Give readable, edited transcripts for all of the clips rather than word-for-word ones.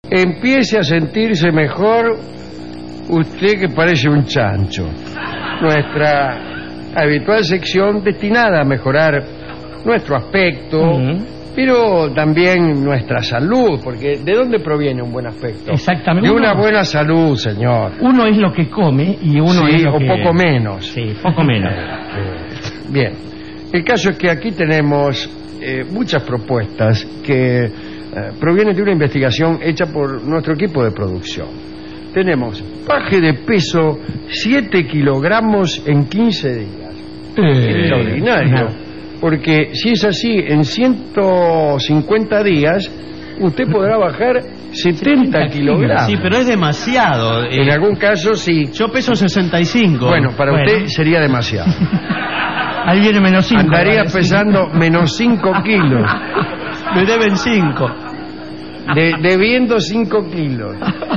empiece a sentirse mejor usted que parece un chancho. Nuestra habitual sección destinada a mejorar nuestro aspecto, pero también nuestra salud, porque ¿de dónde proviene un buen aspecto? Exactamente. De una buena salud, señor. Uno es lo que come y uno sí, es lo o que... poco menos. Sí, poco menos. Bien. El caso es que aquí tenemos muchas propuestas que provienen de una investigación hecha por nuestro equipo de producción. Tenemos baje de peso 7 kilogramos en 15 días. Extraordinario. Porque si es así, en 150 días usted podrá bajar 70 kilogramos. Sí, pero es demasiado. En algún caso sí. Yo peso 65. Bueno, para usted sería demasiado. Ahí viene menos 5. Andaría pesando menos 5 kilos. Me deben 5. Debiendo 5 kilos.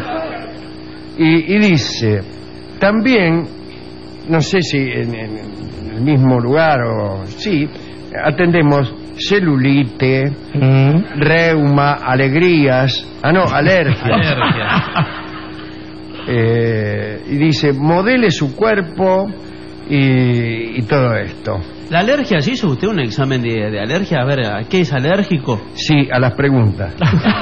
Y dice, también, no sé si en el mismo lugar o... Sí, atendemos celulite, reuma, alegrías... alergias. Y dice, modele su cuerpo y todo esto. ¿La alergia? ¿Sí hizo usted un examen de alergia? A ver, ¿a qué es alérgico? Sí, a las preguntas.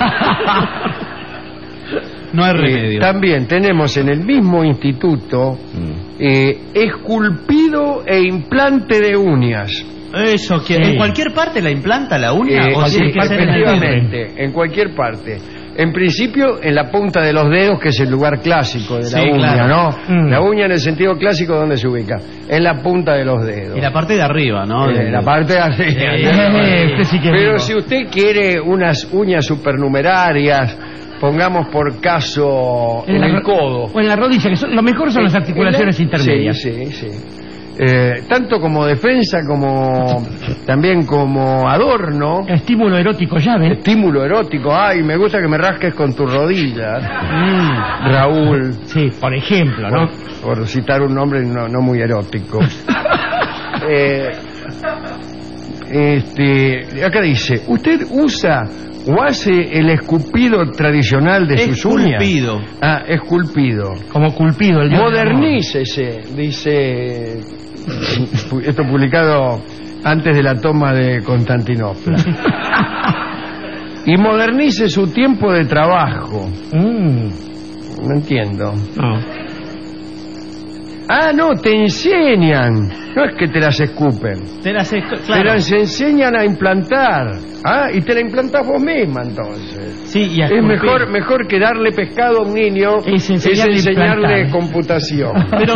No hay remedio. También tenemos en el mismo instituto esculpido e implante de uñas. Eso, que ¿en cualquier parte la implanta la uña? ¿O Sí, tiene que ser efectivamente, en cualquier parte. En principio, en la punta de los dedos, que es el lugar clásico de la uña, claro. ¿no? La uña en el sentido clásico, ¿dónde se ubica? En la punta de los dedos. Y la parte de arriba, ¿no? La parte de arriba. Pero si usted quiere unas uñas supernumerarias, pongamos por caso en el codo. O en la rodilla, que lo mejor son las articulaciones intermedias. Sí. Tanto como defensa como también como adorno. Estímulo erótico llave. Estímulo erótico. Ay, me gusta que me rasques con tus rodillas. Raúl. Sí, por ejemplo, ¿no? Por citar un nombre no muy erótico. Acá dice, ¿usted usa o hace el esculpido tradicional de sus uñas? Esculpido. Ah, esculpido. Como culpido. Modernícese, dice esto publicado antes de la toma de Constantinopla. Y modernice su tiempo de trabajo. No entiendo. No. Ah, no, te enseñan. No es que te las escupen. Te las Te las enseñan a implantar. Ah, y te la implantás vos misma, entonces. Sí, y es mejor que darle pescado a un niño es enseñarle computación. Pero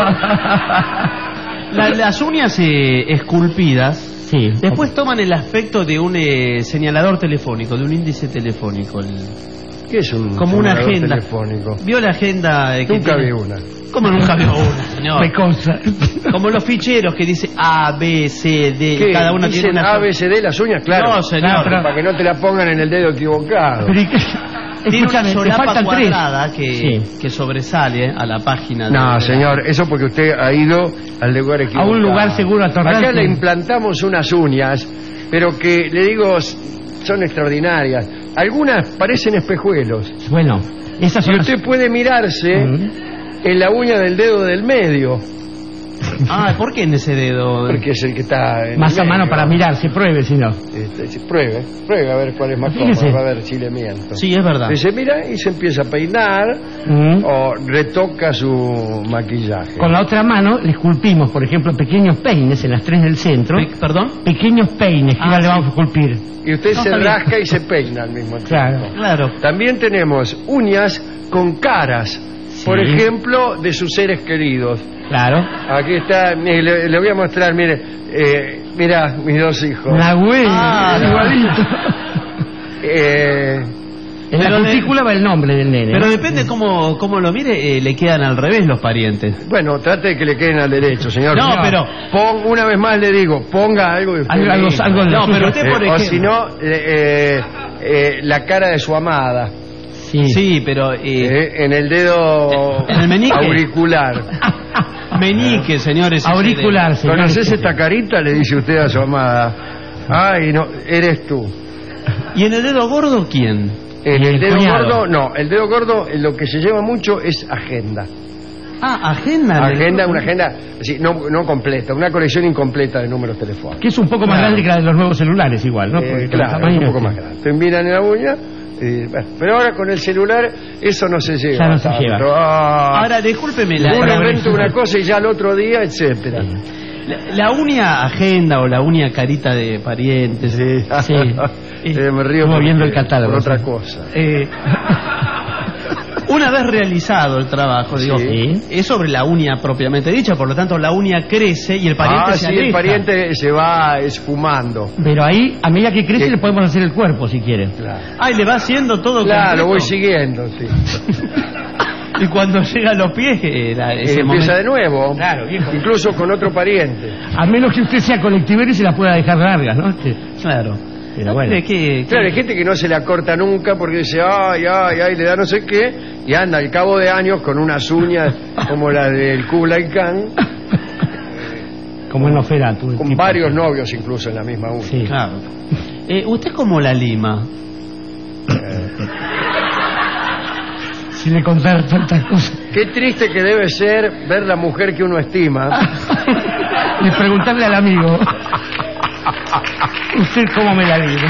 las uñas esculpidas después toman el aspecto de un señalador telefónico, de un índice telefónico. ¿Qué es un como una agenda telefónico? ¿Vio la agenda? Nunca vi una. ¿Cómo nunca vio una, señor? Me consta. Como los ficheros que dice A, B, C, D. ¿Qué? Cada una tiene una... A, B, C, D, las uñas, claro. No, señor. Para que no te la pongan en el dedo equivocado. Tiene una solapa cuadrada que sobresale a la página. No, señor, eso porque usted ha ido al lugar equivocado. A un lugar seguro atorrante. Acá le implantamos unas uñas, pero que, le digo, son extraordinarias. Algunas parecen espejuelos. Bueno, esas son. Y usted puede mirarse en la uña del dedo del medio. Ah, ¿por qué en ese dedo? Porque es el que está en más a mano para mirarse, pruebe si no. Pruebe a ver cuál es más cómodo, a ver si le miento. Sí, es verdad. Y se mira y se empieza a peinar o retoca su maquillaje. Con la otra mano le esculpimos, por ejemplo, pequeños peines en las 3 del centro. ¿Perdón? Pequeños peines que le vamos a esculpir. Y usted se rasca y se peina al mismo tiempo. Claro. También tenemos uñas con caras, por ejemplo, de sus seres queridos. Claro. Aquí está, le voy a mostrar, mire, mira mis dos hijos. La huella, igualito. En la cutícula va el nombre del nene. Pero depende cómo lo mire, le quedan al revés los parientes. Bueno, trate de que le queden al derecho, señor. No, pero una vez más le digo, ponga algo de usted. Algo no, pero usted por ejemplo. O si no, la cara de su amada. Sí, pero en el dedo en el meñique auricular. Meñique, señores. Auricular, señor. ¿Conoces esta carita? Le dice usted a su amada. Ay, no, eres tú. ¿Y en el dedo gordo quién? El dedo cuñado. gordo, no, el dedo gordo lo que se lleva mucho es agenda. Ah, agenda. Una agenda sí, no completa, una colección incompleta de números telefónicos. Que es un poco más grande que la de los nuevos celulares igual, ¿no? Porque Claro, el tamaño un poco más grande. Te miran en la uña, bueno, pero ahora con el celular eso no se lleva. Ya no se tanto. lleva. Ahora, discúlpeme, Uno la inventa una cosa y ya al otro día, etcétera. uña agenda o la uña carita de parientes. Sí. Me río Como viendo el porque- catálogo, por otra sí. cosa. Una vez realizado el trabajo, digo, Sí. es sobre la uña propiamente dicha, por lo tanto la uña crece y el pariente se sí, aleja. el pariente se va esfumando. Pero ahí, a medida que crece, le podemos hacer el cuerpo, si quieren. Claro, Ah, y le va haciendo todo lo voy completo. siguiendo, sí. Y cuando llega a los pies, ese Empieza momento. de nuevo, Claro, viejo. incluso con otro pariente. A menos que usted sea colectivero y se la pueda dejar largas, ¿no? Claro. Pero bueno. Claro, hay gente que no se la corta nunca porque dice, ay, le da no sé qué, y anda al cabo de años con unas uñas como la del Kublai Khan, Como en Nosferatu. con varios novios incluso en la misma uña. Sí. Claro. ¿Usted cómo la lima? Si le contara tantas cosas. Qué triste que debe ser ver la mujer que uno estima. Y preguntarle al amigo. ¿Usted cómo me la dice?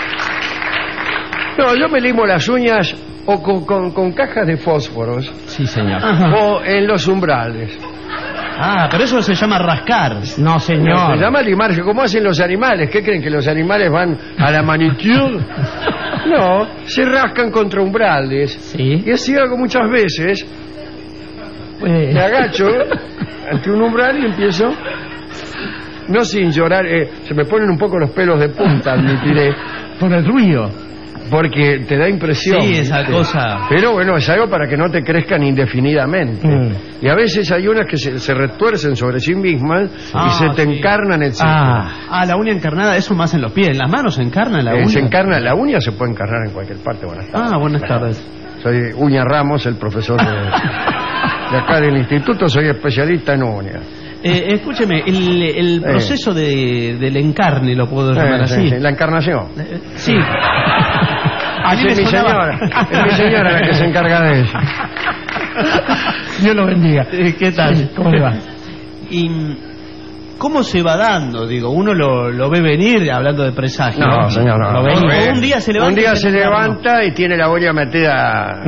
No, yo me limo las uñas o con cajas de fósforos Sí, señor. o en los umbrales. Ah, pero eso se llama rascar. No, señor. Se llama limarse, como hacen los animales. ¿Qué creen, que los animales van a la manicure? No, se rascan contra umbrales. Sí. Y así hago muchas veces. Pues, Me agacho ante un umbral y empiezo, no sin llorar, se me ponen un poco los pelos de punta, admitiré, por el ruido. porque te da impresión. Sí, esa ¿viste? cosa. Pero bueno, es algo para que no te crezcan indefinidamente. Y a veces hay unas que se retuercen sobre sí mismas y se te sí. encarnan, etc. Ah, la uña encarnada, eso más en los pies. En las manos se encarna la uña. Se encarna, la uña se puede encarnar en cualquier parte. Buenas tardes. Ah, buenas tardes. Soy Uña Ramos, el profesor de acá del instituto, soy especialista en uñas. Escúcheme, el proceso del encarne, lo puedo llamar así. La encarnación. Sí. A mí Es me mi sonaba- señora, es mi señora la que se encarga de eso. Dios lo bendiga. ¿Qué tal? Sí, ¿cómo le va? ¿Y cómo se va dando? Digo, uno lo ve venir hablando de presagio. No, señor, no. Lo ve- No, o un día se levanta. Un día y se encarna. levanta y tiene la uña metida.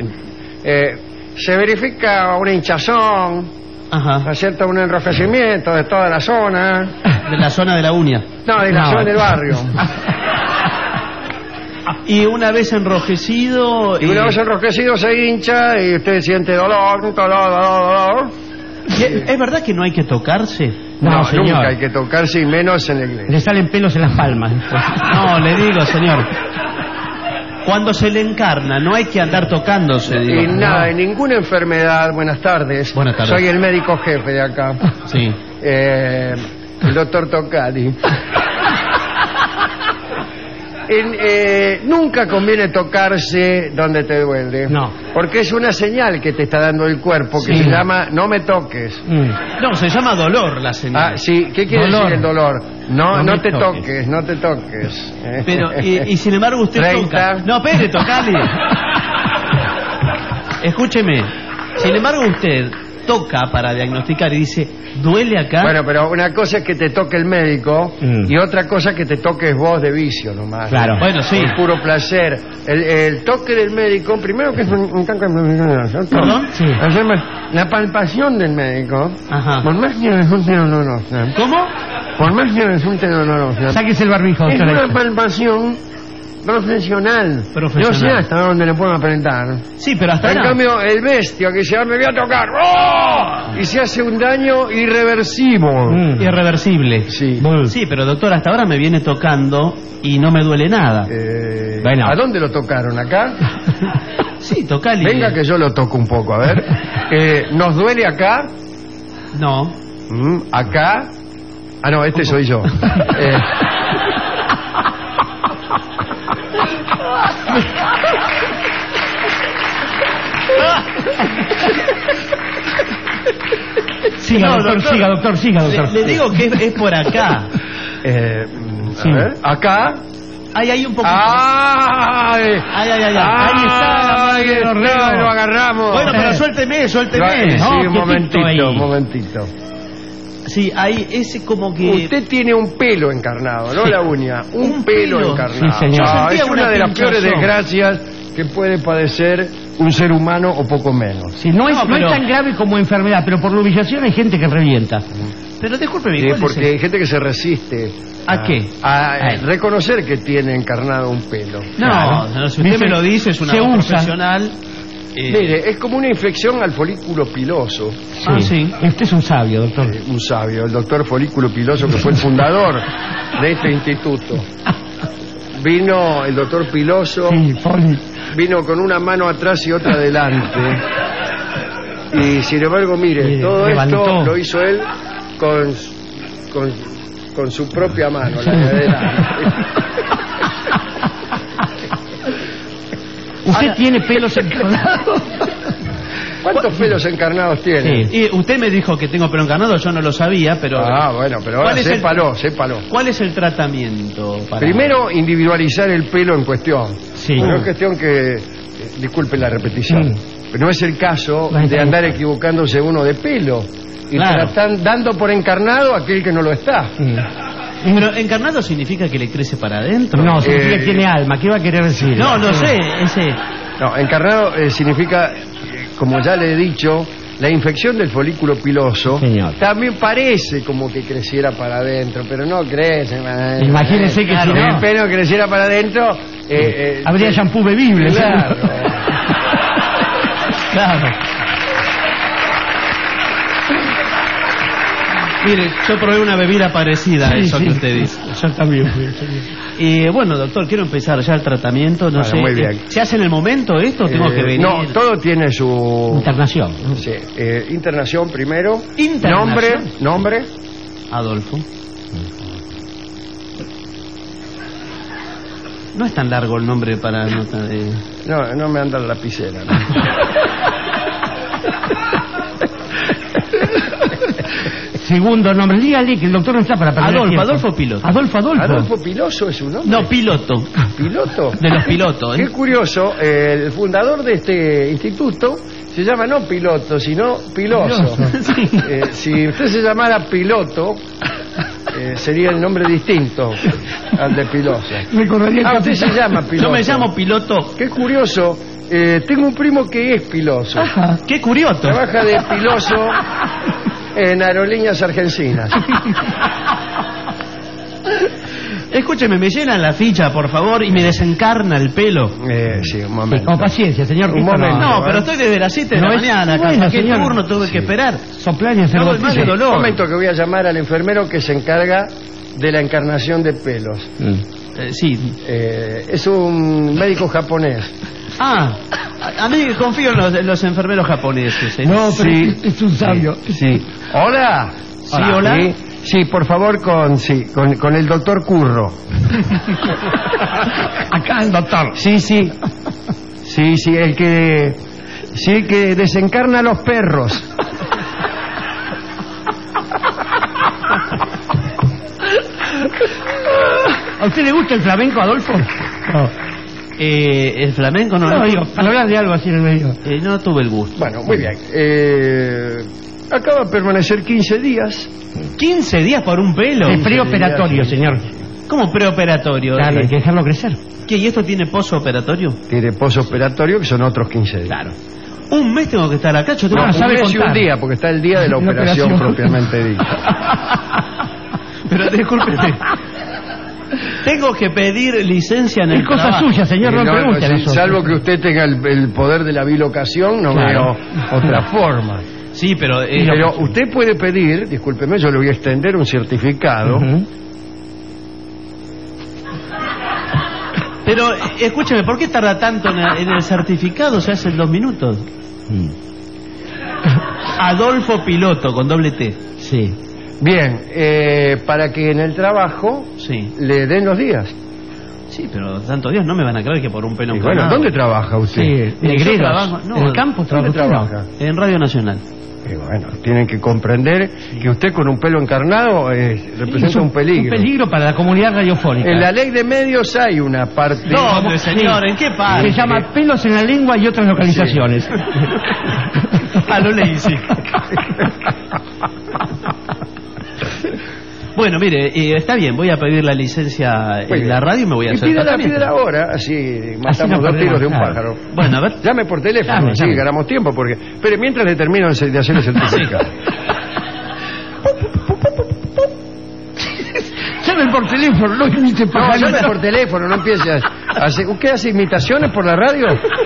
Se verifica una hinchazón, Ajá. ¿cierto? Un enrojecimiento de toda la zona. De la zona de la uña. No, de la No. zona del barrio. Y una vez enrojecido. Y una vez enrojecido se hincha y usted siente dolor. ¿Es verdad que no hay que tocarse? No, señor. Nunca hay que tocarse y menos en la iglesia. Le salen pelos en las palmas. No, le digo, señor. Cuando se le encarna, no hay que andar tocándose, digo. Y nada, en ninguna enfermedad. Buenas tardes. Buenas tardes. Soy el médico jefe de acá. Sí. El doctor Tocadi. Nunca conviene tocarse donde te duele. No. Porque es una señal que te está dando el cuerpo que Sí. se llama no me toques. No, se llama dolor la señal. Ah, sí, ¿qué quiere Dolor. decir el dolor? No No me te toques. toques, no te toques. Pero, y sin embargo usted 30. toca. No, espere, tocale. Escúcheme. Sin embargo usted toca para diagnosticar y dice, ¿duele acá? Bueno, pero una cosa es que te toque el médico y otra cosa que te toques vos de vicio nomás. Claro. Bueno, sí. Por puro placer. El toque del médico, primero que es un toque... ¿Perdón? Sí. La palpación del médico, Ajá. por más que resulte dolorosa, ¿Cómo? por más que resulte dolorosa, Sáquese el barbijo, es doctor. una palpación profesional. Profesional. Yo sé hasta dónde le puedo apretar. Sí, pero hasta En ahora. cambio, el bestia que dice, me voy a tocar, ¡oh! Y se hace un daño irreversible. Irreversible. Sí. Sí, pero doctor, hasta ahora me viene tocando y no me duele nada. Bueno. ¿A dónde lo tocaron? ¿Acá? Sí, tocale. Venga que yo lo toco un poco, a ver. ¿Nos duele acá? No. ¿Acá? Ah, no, este soy yo. Siga, No, doctor, doctor. siga, doctor, siga, doctor. Le digo que es por acá. A Sí. ver, acá, Ahí hay un poquito. ¡Ay! Ahí está. Lo agarramos. Bueno, pero suélteme. Sí, un momentito. Sí, ahí ese como que... Usted tiene un pelo encarnado, no la uña. Un pelo encarnado. Sí, señor. Es una de las peores desgracias que puede padecer un ser humano o poco menos. Sí, no es tan grave como enfermedad, pero por la humillación hay gente que revienta. Pero discúlpeme, Sí, porque hay gente que se resiste. ¿A qué? A reconocer que tiene encarnado un pelo. No, si usted me lo dice, es una se usa. profesional. Mire, es como una infección al folículo piloso. Sí. Este es un sabio, doctor. Un sabio, el doctor Folículo Piloso, que fue el fundador de este instituto. Vino el doctor Piloso, vino con una mano atrás y otra adelante. Y sin embargo, mire, todo esto lo hizo él con su propia mano, la de adelante. ¿Usted tiene pelos encarnados? ¿Cuántos pelos encarnados tiene? Y usted me dijo que tengo pelo encarnado, yo no lo sabía, pero... Bueno, pero ahora sépalo. ¿Cuál es el tratamiento? Primero, individualizar el pelo en cuestión. Sí. No es cuestión que... disculpe la repetición. Pero no es el caso de andar equivocándose uno de pelo. Y están dando por encarnado a aquel que no lo está. Pero encarnado significa que le crece para adentro. No, significa que tiene alma. ¿Qué va a querer decir? No sé, ese... No, encarnado significa, como ya le he dicho, la infección del folículo piloso. Señor. También parece como que creciera para adentro, pero no crece. Imagínese que si el no... pelo creciera para adentro... habría shampoo bebible. Claro. Claro. Mire, yo probé una bebida parecida a eso que usted dice. Yo también. Bueno, doctor, quiero empezar ya el tratamiento. No sé. Muy bien. ¿Se hace en el momento esto o tengo que venir? No, todo tiene su... Internación. Sí, internación primero. Internación. Nombre. Adolfo. No es tan largo el nombre para nota de... No me anda la lapicera. ¿No? Segundo nombre, dígale que el doctor no está para perder tiempo. Adolfo Piloto. Adolfo Piloso es su nombre. No, Piloto. ¿Piloto? De los pilotos. Qué curioso, el fundador de este instituto se llama no Piloto, sino Piloso. Sí. Si usted se llamara Piloto, sería el nombre distinto al de Piloso. Usted se llama Piloto. Yo me llamo Piloto. Qué curioso, tengo un primo que es Piloso. Ajá. Qué curioso. Trabaja de piloso en Aerolíneas Argentinas. Escúcheme, me llenan la ficha, por favor, y me desencarna el pelo. Sí, un momento. Con paciencia, señor. Un momento. No, pero estoy desde las 7 de la mañana. Bueno, ¿Qué señor. turno tuve que esperar? Soplar y hacer No, más de dolor. Un momento que voy a llamar al enfermero que se encarga de la encarnación de pelos. Sí. Es un médico japonés. A mí confío en los enfermeros japoneses. No, pero Sí. es un sabio. Sí. Hola. Sí, hola. Sí, por favor, con el doctor Curro. Acá el doctor. Sí, el que desencarna a los perros. ¿A usted le gusta el flamenco, Adolfo? No. El flamenco No, digo, para hablar de algo así en el medio. no tuve el gusto. Bueno, muy bien. Acaba de permanecer 15 días. 15 días por un pelo. Es preoperatorio, señor. ¿Cómo preoperatorio? Claro, hay que dejarlo crecer. ¿Qué? ¿Y esto tiene posoperatorio? Tiene posoperatorio, que son otros 15 días. Claro. Un mes tengo que estar acá. Yo tengo No, Un sabe mes y contar. un día, porque está el día de la La operación operación. propiamente dicha. Pero discúlpeme. Tengo que pedir licencia en el Es cosa trabajo. suya, señor, no, pregunte eso. Salvo que usted tenga el poder de la bilocación, no Claro. veo otra forma. Sí, pero... Pero usted puede pedir, discúlpeme, yo le voy a extender un certificado. Ujú. Pero, escúcheme, ¿por qué tarda tanto en el certificado? Se hace en 2 minutos. Adolfo Piloto, con doble T. Sí. Bien, para que en el trabajo Sí. le den los días. Sí, pero tantos días no me van a creer que por un pelo Y bueno, encarnado. ¿dónde trabaja usted? Sí, Yo negreros. trabajo- no, en el campo ¿Dónde trabaja. trabaja? En Radio Nacional. Y bueno, tienen que comprender que usted con un pelo encarnado representa un peligro. Un peligro para la comunidad radiofónica. En la ley de medios hay una parte... No, señor, ¿en qué parte? Se llama pelos en la lengua y otras localizaciones. Sí. Lo leí, sí. Bueno, mire, está bien, voy a pedir la licencia en la radio y me voy a hacer pídela ahora, así matamos dos tiros de un pájaro. Bueno, a ver. Llame por teléfono, sí, ganamos tiempo, porque... Pero mientras le termino de hacer el certificado. Llame por teléfono, no imite No, llame por teléfono, no empiece a hacer... ¿Usted hace imitaciones por la radio?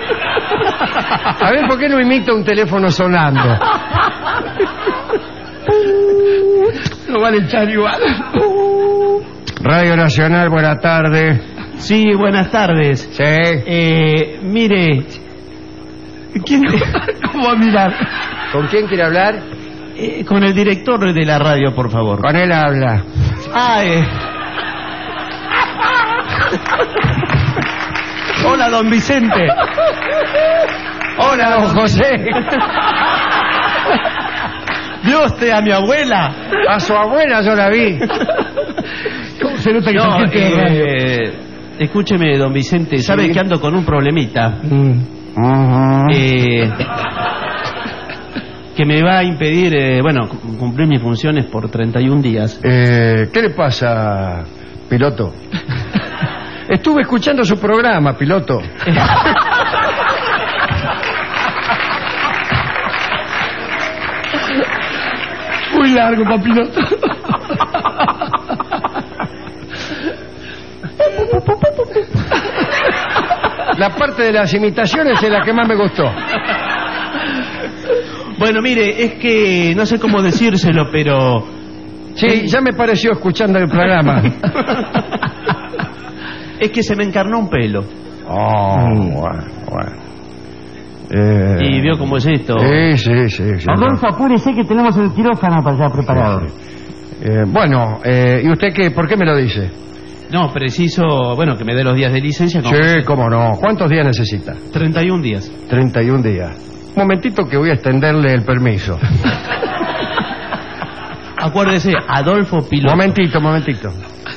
A ver, ¿por qué no imita un teléfono sonando? No vale echar igual. Radio Nacional, buenas tardes. Sí, buenas tardes. Sí. Mire... ¿Cómo va a mirar? ¿Con quién quiere hablar? Con el director de la radio, por favor. Con él habla. Hola, don Vicente. Hola, don José. ¿Vio usted a mi abuela? A su abuela yo la vi. ¿Cómo se nota que No, gente de radio? escúcheme, don Vicente, sabe que ando con un problemita. Que me va a impedir, cumplir mis funciones por 31 días. ¿Qué le pasa, piloto? Estuve escuchando su programa, piloto. Muy largo, papiloto. La parte de las imitaciones es la que más me gustó. Bueno, mire, es que no sé cómo decírselo, pero... Sí, ya me pareció escuchando el programa. Es que se me encarnó un pelo. Bueno. ¿Y vio cómo es esto? Sí. Adolfo, apúrese que tenemos el quirófano para allá preparado. ¿Y usted qué? ¿Por qué me lo dice? No, preciso, que me dé los días de licencia. Sí, cómo no. ¿Cuántos días necesita? 31 días. 31 días. Un momentito que voy a extenderle el permiso. Acuérdese, Adolfo Piloto. Momentito.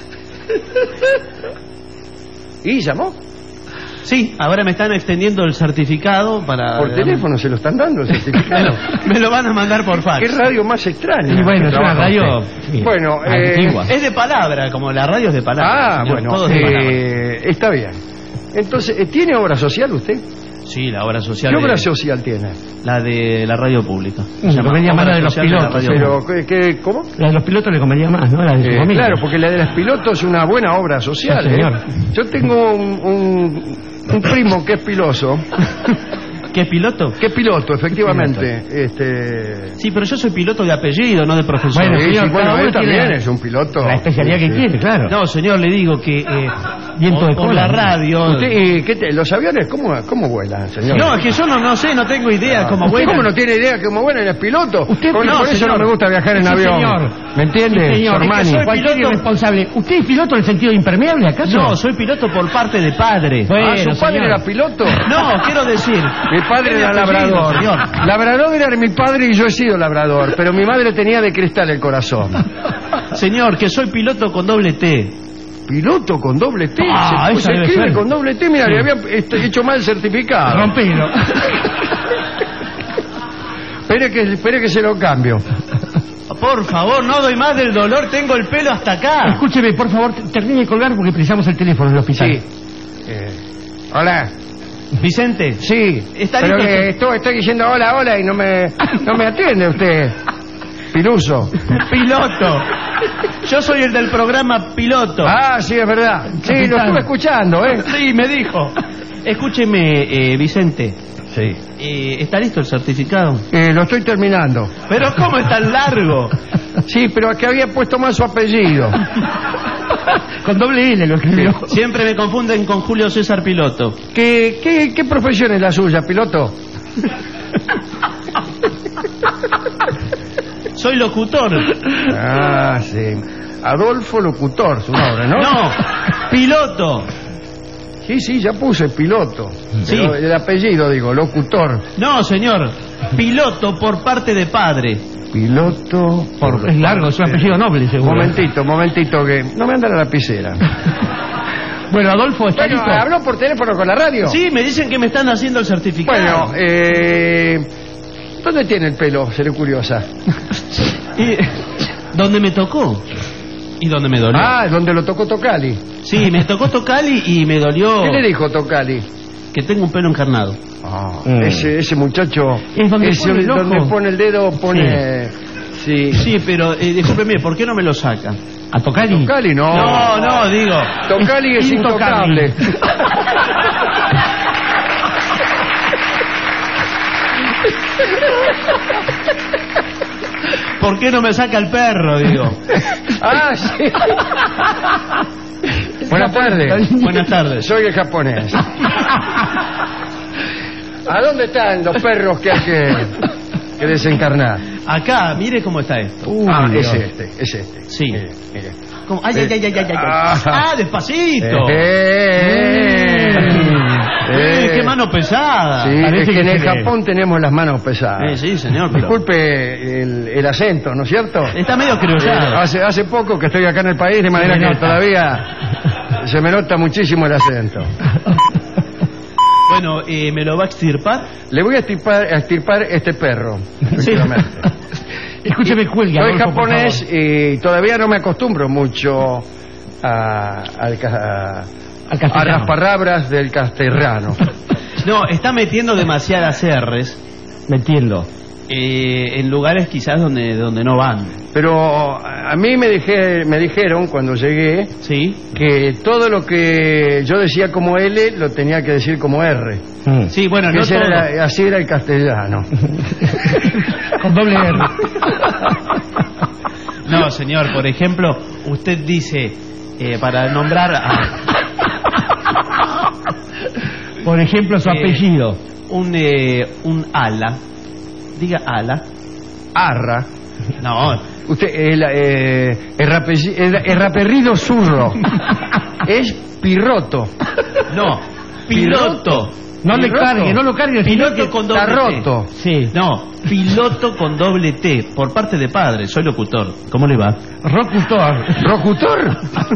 ¿Y llamó? Sí, ahora me están extendiendo el certificado para... Por teléfono se lo están dando el certificado. Me lo van a mandar por fax. ¿Qué radio más extraña? Y bueno, es una radio... Bueno, es de palabra, como la radio es de palabra. Todo es de palabra. Está bien. Entonces, ¿tiene obra social usted? Sí, la obra social. ¿Qué obra social tiene? La de la radio pública. Le convenía más la de los pilotos. Pero, ¿cómo? La de los pilotos le convenía más, ¿no? La de su familia. Claro, porque la de los pilotos es una buena obra social. Sí, señor. Yo tengo un primo que es piloso. ¿Qué piloto? ¿Qué piloto, efectivamente? Sí, pero yo soy piloto de apellido, no de profesión. Bueno, señor, él también es un piloto. La especialidad que quiere, claro. No, señor, le digo que viento de por la radio... ¿Los aviones cómo vuelan, señor? No, es que yo no sé, no tengo idea cómo vuelan. ¿Cómo no tiene idea cómo vuelan? ¿Es piloto? Usted por eso señor. no me gusta viajar en avión. Señor. ¿Me entiende, sí, señor. Sormani? Es que soy cualquier irresponsable. ¿Usted es piloto en el sentido de impermeable, acaso? No, soy piloto por parte de padre. Bueno, ¿Su padre era piloto? No, quiero decir... Mi padre era labrador. Señor. Labrador era mi padre y yo he sido labrador, pero mi madre tenía de cristal el corazón. Señor, que soy piloto con doble T. ¿Piloto con doble T? Eso se debe escribe ser. con doble T. Mira, Sí. le había hecho mal el certificado. Rompelo. Espere que se lo cambio. Por favor, no doy más del dolor, tengo el pelo hasta acá. Escúcheme, por favor, termine de colgar porque precisamos el teléfono del hospital. Sí. Hola. Vicente. Sí. ¿Está Pero listo? que estoy diciendo hola y no me atiende usted. Piluso. Piloto. Yo soy el del programa Piloto. Ah, sí, es verdad. Sí, lo estuve escuchando, Sí, me dijo. Escúcheme, Vicente. Sí. ¿Está listo el certificado? Lo estoy terminando. Pero ¿cómo es tan largo? Sí, pero que había puesto mal su apellido. Con doble L lo escribió. Siempre me confunden con Julio César Piloto. ¿Qué profesión es la suya, piloto? Soy locutor. Ah, sí. Adolfo Locutor, su nombre, ¿no? No, piloto. Sí, ya puse piloto. Sí. Pero el apellido, digo, locutor. No, señor. Piloto por parte de padre. Piloto. Es largo, es un apellido noble, seguro. Momentito, que no me anda la lapicera. Bueno, Adolfo, ¿está Bueno, listo? ¿habló por teléfono con la radio? Sí, me dicen que me están haciendo el certificado. Bueno, ¿dónde tiene el pelo? Seré curiosa. Y, ¿dónde me tocó? ¿Y dónde me dolió? Ah, donde lo tocó Tocali. Sí, me tocó Tocali y me dolió ¿Qué le dijo Tocali? que tengo un pelo encarnado. Ese muchacho... Es donde ese pone el ojo. donde pone el dedo, pone... Sí. Sí, pero discúlpeme, ¿por qué no me lo saca? ¿A Tocali? Tocali no. No, digo. Tocali es intocable. ¿Por qué no me saca el perro, digo? Ah, sí. Buenas tardes. Buenas tardes. Soy el japonés. ¿A dónde están los perros que hay que desencarnar? Acá, mire cómo está esto. Es este. Sí. Mire. ¿Cómo? Ay. Despacito. Qué mano pesada. Sí, es que en el Japón tenemos las manos pesadas. Sí, señor. Pero Disculpe el acento, ¿no es cierto? está medio criollado. Hace poco que estoy acá en el país, de manera que todavía se me nota muchísimo el acento. Bueno, ¿me lo va a extirpar? Le voy a extirpar este perro. Sí. Efectivamente. Escúcheme, cuelga. Soy Adolfo, por japonés favor. y todavía no me acostumbro mucho a Castellano. las palabras del castellano. No, está metiendo demasiadas R's Me entiendo. en lugares quizás donde no van. Pero a mí me dijeron cuando llegué ¿Sí? que todo lo que yo decía como L lo tenía que decir como R. Sí, bueno, Que no ese todo. así era el castellano. Con doble R. No, señor, por ejemplo, usted dice, para nombrar a Por ejemplo, su apellido. un ala, diga ala. Arra. No, Usted, el raperrido zurro es pirroto. no, piloto. No le Piloto. cargue, no lo cargue. sino Piloto que- con doble Está T. roto. Sí. No, piloto con doble T, por parte de padre, soy locutor. ¿Cómo le va? Rocutor. ¿Rocutor?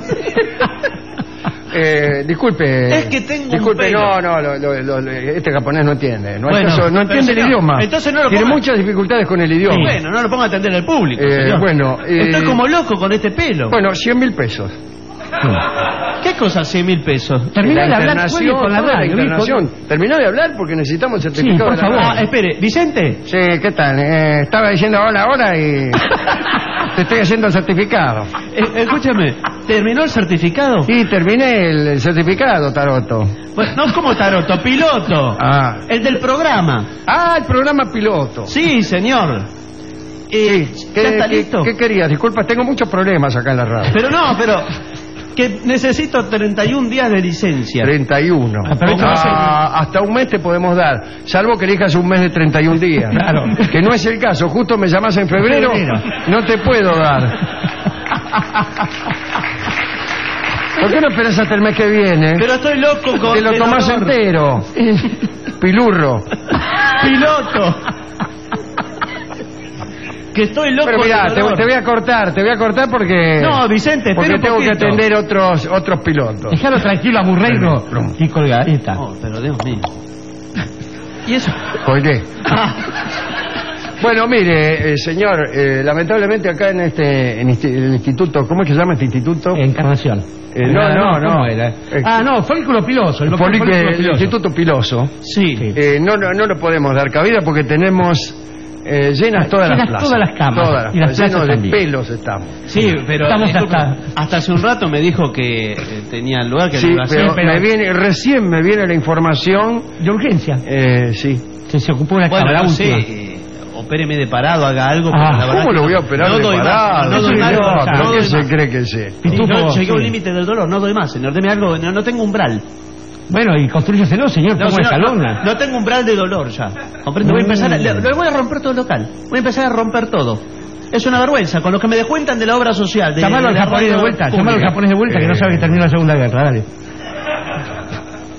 Disculpe. Es que tengo un disculpe, pelo. este japonés no entiende. No, Bueno, no pero entiende el señor, idioma. entonces no lo Tiene ponga- muchas dificultades con el idioma. Bueno, no lo ponga a atender al público, señor. Bueno, Estoy como loco con este pelo. bueno, 100.000 pesos. ¿Qué cosa 100.000 pesos? Termina de La hablar internación, con la toda la radio. internación. Terminó de hablar porque necesitamos el certificado por de la favor. radio. Espere, Vicente. Sí, ¿qué tal? Estaba diciendo hola y te estoy haciendo el certificado. Escúchame, ¿terminó el certificado? Sí, terminé el certificado, Taroto. Bueno, no como taroto, piloto. Ah, El del programa. el programa piloto. Sí, señor. Sí, ¿Ya está listo? ¿Qué querías? Disculpa, tengo muchos problemas acá en la radio. Pero que necesito 31 días de licencia. 31. pero esto no es Hasta un mes te podemos dar, salvo que elijas un mes de 31 días. Claro. Que no es el caso, justo me llamas en febrero, no te puedo dar. ¿Por qué no esperas hasta el mes que viene? Pero estoy loco con Te lo el tomás olor. entero. Pilurro. Piloto. Que estoy loco. Pero mirá, del te olor. voy a cortar porque... No, Vicente, porque espera un tengo que poquito. atender otros pilotos. Déjalo tranquilo a Burreiro y colgar. Ahí está. Oh, pero Dios mío. ¿Y eso? Oye. Bueno, mire, señor, lamentablemente acá en el instituto, ¿cómo es que se llama este instituto? Encarnación. ¿Cómo era? No, folículo piloso. El El Instituto Piloso. Sí. No lo podemos dar cabida porque tenemos llenas todas las Llenas plazas. todas las camas. Todas las Y las plazas, llenos plazas de también. pelos estamos. Sí, pero Estamos disculpe, hasta- hasta hace un rato me dijo que tenía lugar que Sí, no iba a hacer. pero recién me viene la información. De urgencia. Sí. Se ocupó una Bueno, cámara no última. sé, opéreme de parado, haga algo. Porque la verdad ¿Cómo que lo voy a operar no de doy parado? más, no doy Señor, más, ¿pero no qué doy se más. cree que es? Sí, Pitufo, no, llegué a un sí. límite del dolor, no doy más, señor. Deme algo, no tengo umbral. Bueno, y construyeselo, señor, No, ponga señor, escalona. no tengo umbral de dolor ya. Comprende, voy a empezar, le voy a romper todo el local. Voy a empezar a romper todo. Es una vergüenza, con lo que me descuentan de la obra social. Llamalo al la japonés de radio vuelta, pública. llamalo al japonés de vuelta que no sabe que terminó la Segunda Guerra, dale.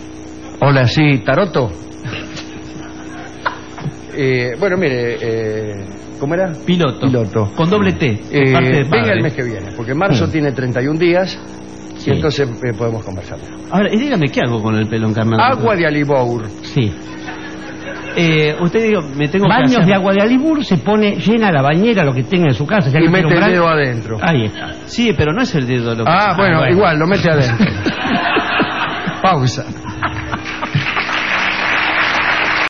Hola, sí, Taroto. Bueno, mire, ¿cómo era? Piloto. Con doble T. Parte de venga el mes que viene, porque marzo tiene 31 días y entonces podemos conversar. Ahora, dígame, ¿qué hago con el pelo encarnado? Agua de Alibour. Sí. Usted digo, me tengo Baños que hacer... de agua de Alibour, se pone, llena la bañera, lo que tenga en su casa. Y mete el dedo adentro. Ahí está. Sí, pero no es el dedo lo que... Bueno, igual, lo mete adentro. Pausa.